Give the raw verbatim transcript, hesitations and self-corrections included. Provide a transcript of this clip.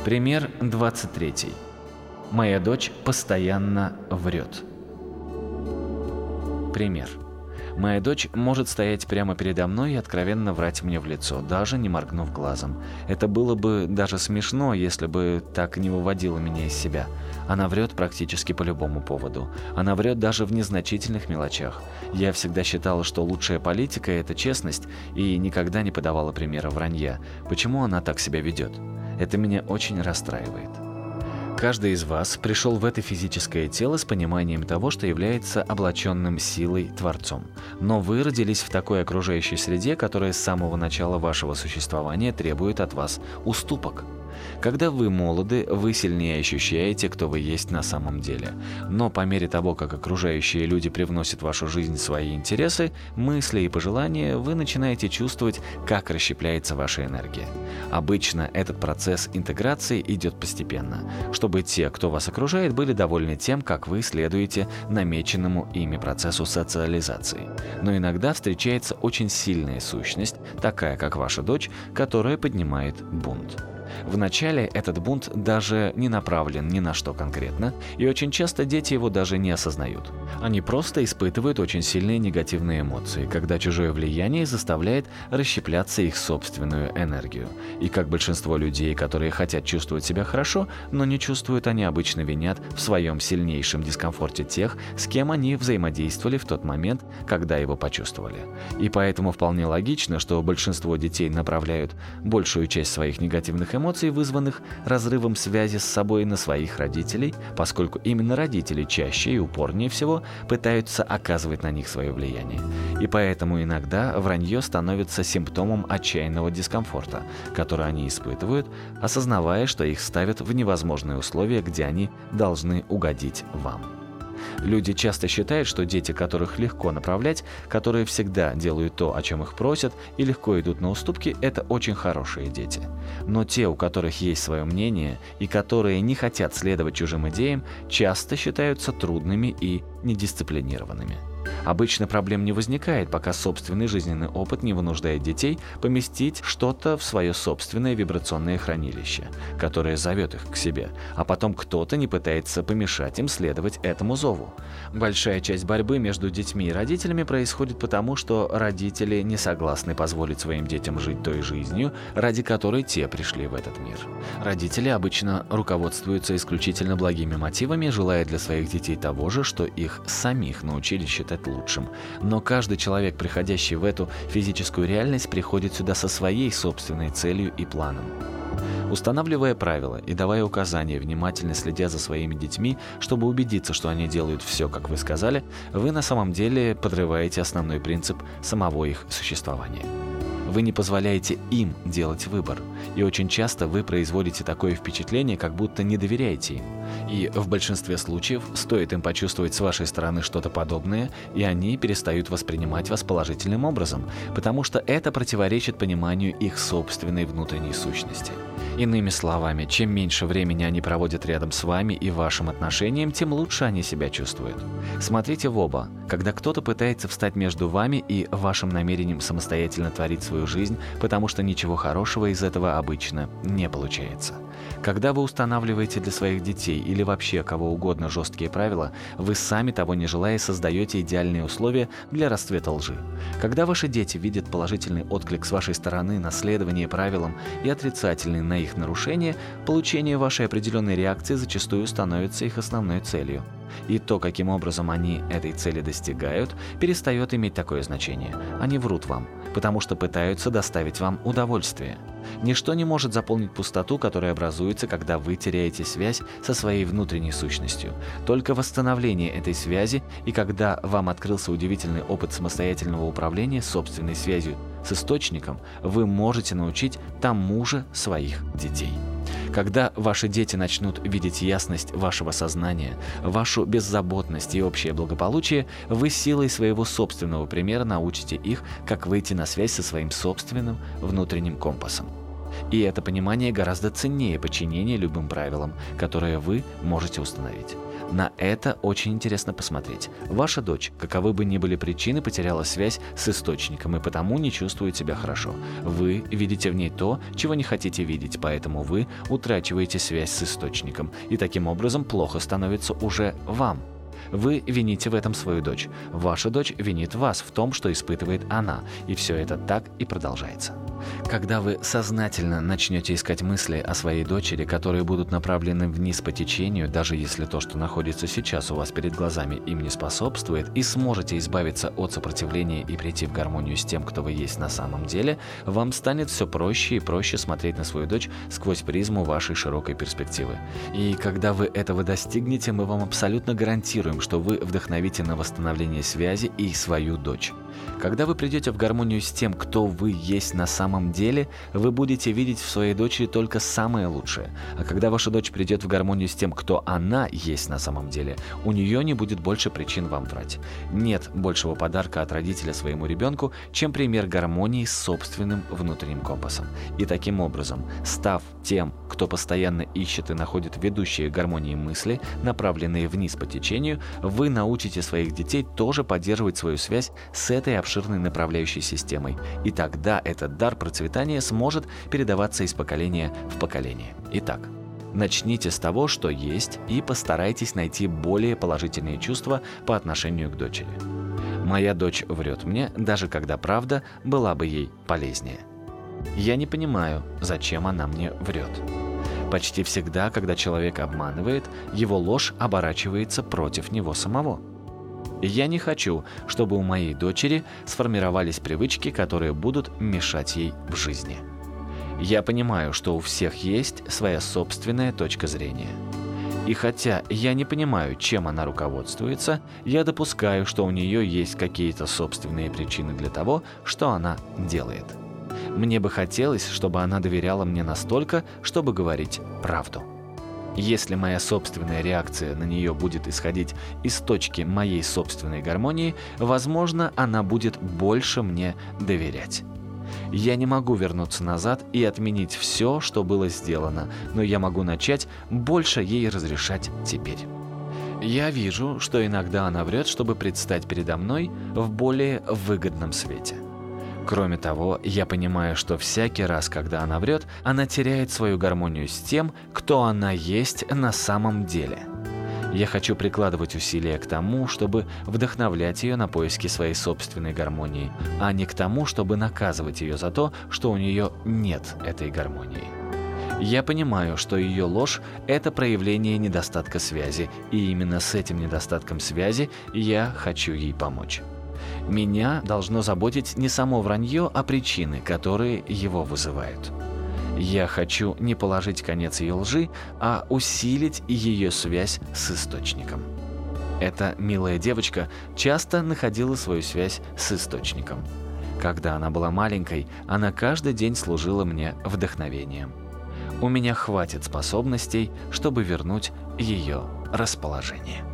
Пример двадцать третий. Моя дочь постоянно врет. Пример. Моя дочь может стоять прямо передо мной и откровенно врать мне в лицо, даже не моргнув глазом. Это было бы даже смешно, если бы так не выводило меня из себя. Она врет практически по любому поводу. Она врет даже в незначительных мелочах. Я всегда считала, что лучшая политика – это честность, и никогда не подавала примера вранья. Почему она так себя ведет? Это меня очень расстраивает. Каждый из вас пришел в это физическое тело с пониманием того, что является облаченным силой Творцом. Но вы родились в такой окружающей среде, которая с самого начала вашего существования требует от вас уступок. Когда вы молоды, вы сильнее ощущаете, кто вы есть на самом деле. Но по мере того, как окружающие люди привносят в вашу жизнь свои интересы, мысли и пожелания, вы начинаете чувствовать, как расщепляется ваша энергия. Обычно этот процесс интеграции идет постепенно, чтобы те, кто вас окружает, были довольны тем, как вы следуете намеченному ими процессу социализации. Но иногда встречается очень сильная сущность, такая как ваша дочь, которая поднимает бунт. Вначале этот бунт даже не направлен ни на что конкретно, и очень часто дети его даже не осознают. Они просто испытывают очень сильные негативные эмоции, когда чужое влияние заставляет расщепляться их собственную энергию. И как большинство людей, которые хотят чувствовать себя хорошо, но не чувствуют, они обычно винят в своем сильнейшем дискомфорте тех, с кем они взаимодействовали в тот момент, когда его почувствовали. И поэтому вполне логично, что большинство детей направляют большую часть своих негативных эмоций эмоций, вызванных разрывом связи с собой, на своих родителей, поскольку именно родители чаще и упорнее всего пытаются оказывать на них свое влияние. И поэтому иногда вранье становится симптомом отчаянного дискомфорта, который они испытывают, осознавая, что их ставят в невозможные условия, где они должны угодить вам. Люди часто считают, что дети, которых легко направлять, которые всегда делают то, о чем их просят, и легко идут на уступки, это очень хорошие дети. Но те, у которых есть свое мнение, и которые не хотят следовать чужим идеям, часто считаются трудными и недисциплинированными. Обычно проблем не возникает, пока собственный жизненный опыт не вынуждает детей поместить что-то в свое собственное вибрационное хранилище, которое зовет их к себе, а потом кто-то не пытается помешать им следовать этому зову. Большая часть борьбы между детьми и родителями происходит потому, что родители не согласны позволить своим детям жить той жизнью, ради которой те пришли в этот мир. Родители обычно руководствуются исключительно благими мотивами, желая для своих детей того же, что их самих научили считать лучшим. Но каждый человек, приходящий в эту физическую реальность, приходит сюда со своей собственной целью и планом. Устанавливая правила и давая указания, внимательно следя за своими детьми, чтобы убедиться, что они делают все, как вы сказали, вы на самом деле подрываете основной принцип самого их существования. Вы не позволяете им делать выбор, и очень часто вы производите такое впечатление, как будто не доверяете им. И в большинстве случаев стоит им почувствовать с вашей стороны что-то подобное, и они перестают воспринимать вас положительным образом, потому что это противоречит пониманию их собственной внутренней сущности. Иными словами, чем меньше времени они проводят рядом с вами и вашим отношением, тем лучше они себя чувствуют. Смотрите в оба. Когда кто-то пытается встать между вами и вашим намерением самостоятельно творить свою жизнь, потому что ничего хорошего из этого обычно не получается. Когда вы устанавливаете для своих детей или вообще кого угодно жесткие правила, вы сами, того не желая, создаете идеальные условия для расцвета лжи. Когда ваши дети видят положительный отклик с вашей стороны на следование правилам и отрицательный на их нарушение, получение вашей определенной реакции зачастую становится их основной целью. И то, каким образом они этой цели достигают, перестает иметь такое значение. Они врут вам, потому что пытаются доставить вам удовольствие. Ничто не может заполнить пустоту, которая образуется, когда вы теряете связь со своей внутренней сущностью. Только восстановление этой связи, и когда вам открылся удивительный опыт самостоятельного управления собственной связью с источником, вы можете научить тому же своих детей. Когда ваши дети начнут видеть ясность вашего сознания, вашу беззаботность и общее благополучие, вы силой своего собственного примера научите их, как выйти на связь со своим собственным внутренним компасом. И это понимание гораздо ценнее подчинения любым правилам, которые вы можете установить. На это очень интересно посмотреть. Ваша дочь, каковы бы ни были причины, потеряла связь с источником и потому не чувствует себя хорошо. Вы видите в ней то, чего не хотите видеть, поэтому вы утрачиваете связь с источником, и таким образом плохо становится уже вам. Вы вините в этом свою дочь. Ваша дочь винит вас в том, что испытывает она, и все это так и продолжается. Когда вы сознательно начнете искать мысли о своей дочери, которые будут направлены вниз по течению, даже если то, что находится сейчас у вас перед глазами, им не способствует, и сможете избавиться от сопротивления и прийти в гармонию с тем, кто вы есть на самом деле, вам станет все проще и проще смотреть на свою дочь сквозь призму вашей широкой перспективы. И когда вы этого достигнете, мы вам абсолютно гарантируем, что вы вдохновите на восстановление связи и свою дочь. Когда вы придете в гармонию с тем, кто вы есть на самом деле, вы будете видеть в своей дочери только самое лучшее. А когда ваша дочь придет в гармонию с тем, кто она есть на самом деле, у нее не будет больше причин вам врать. Нет большего подарка от родителя своему ребенку, чем пример гармонии с собственным внутренним компасом. И таким образом, став тем, кто постоянно ищет и находит ведущие к гармонии мысли, направленные вниз по течению, вы научите своих детей тоже поддерживать свою связь с этой обширной направляющей системой. И тогда этот дар процветания сможет передаваться из поколения в поколение. Итак, начните с того, что есть, и постарайтесь найти более положительные чувства по отношению к дочери. Моя дочь врет мне, даже когда правда была бы ей полезнее. Я не понимаю, зачем она мне врет. Почти всегда, когда человек обманывает, его ложь оборачивается против него самого. Я не хочу, чтобы у моей дочери сформировались привычки, которые будут мешать ей в жизни. Я понимаю, что у всех есть своя собственная точка зрения. И хотя я не понимаю, чем она руководствуется, я допускаю, что у нее есть какие-то собственные причины для того, что она делает. Мне бы хотелось, чтобы она доверяла мне настолько, чтобы говорить правду. Если моя собственная реакция на нее будет исходить из точки моей собственной гармонии, возможно, она будет больше мне доверять. Я не могу вернуться назад и отменить все, что было сделано, но я могу начать больше ей разрешать теперь. Я вижу, что иногда она врет, чтобы предстать передо мной в более выгодном свете. Кроме того, я понимаю, что всякий раз, когда она врет, она теряет свою гармонию с тем, кто она есть на самом деле. Я хочу прикладывать усилия к тому, чтобы вдохновлять ее на поиски своей собственной гармонии, а не к тому, чтобы наказывать ее за то, что у нее нет этой гармонии. Я понимаю, что ее ложь – это проявление недостатка связи, и именно с этим недостатком связи я хочу ей помочь. Меня должно заботить не само вранье, а причины, которые его вызывают. Я хочу не положить конец ее лжи, а усилить ее связь с источником. Эта милая девочка часто находила свою связь с источником. Когда она была маленькой, она каждый день служила мне вдохновением. У меня хватит способностей, чтобы вернуть ее расположение.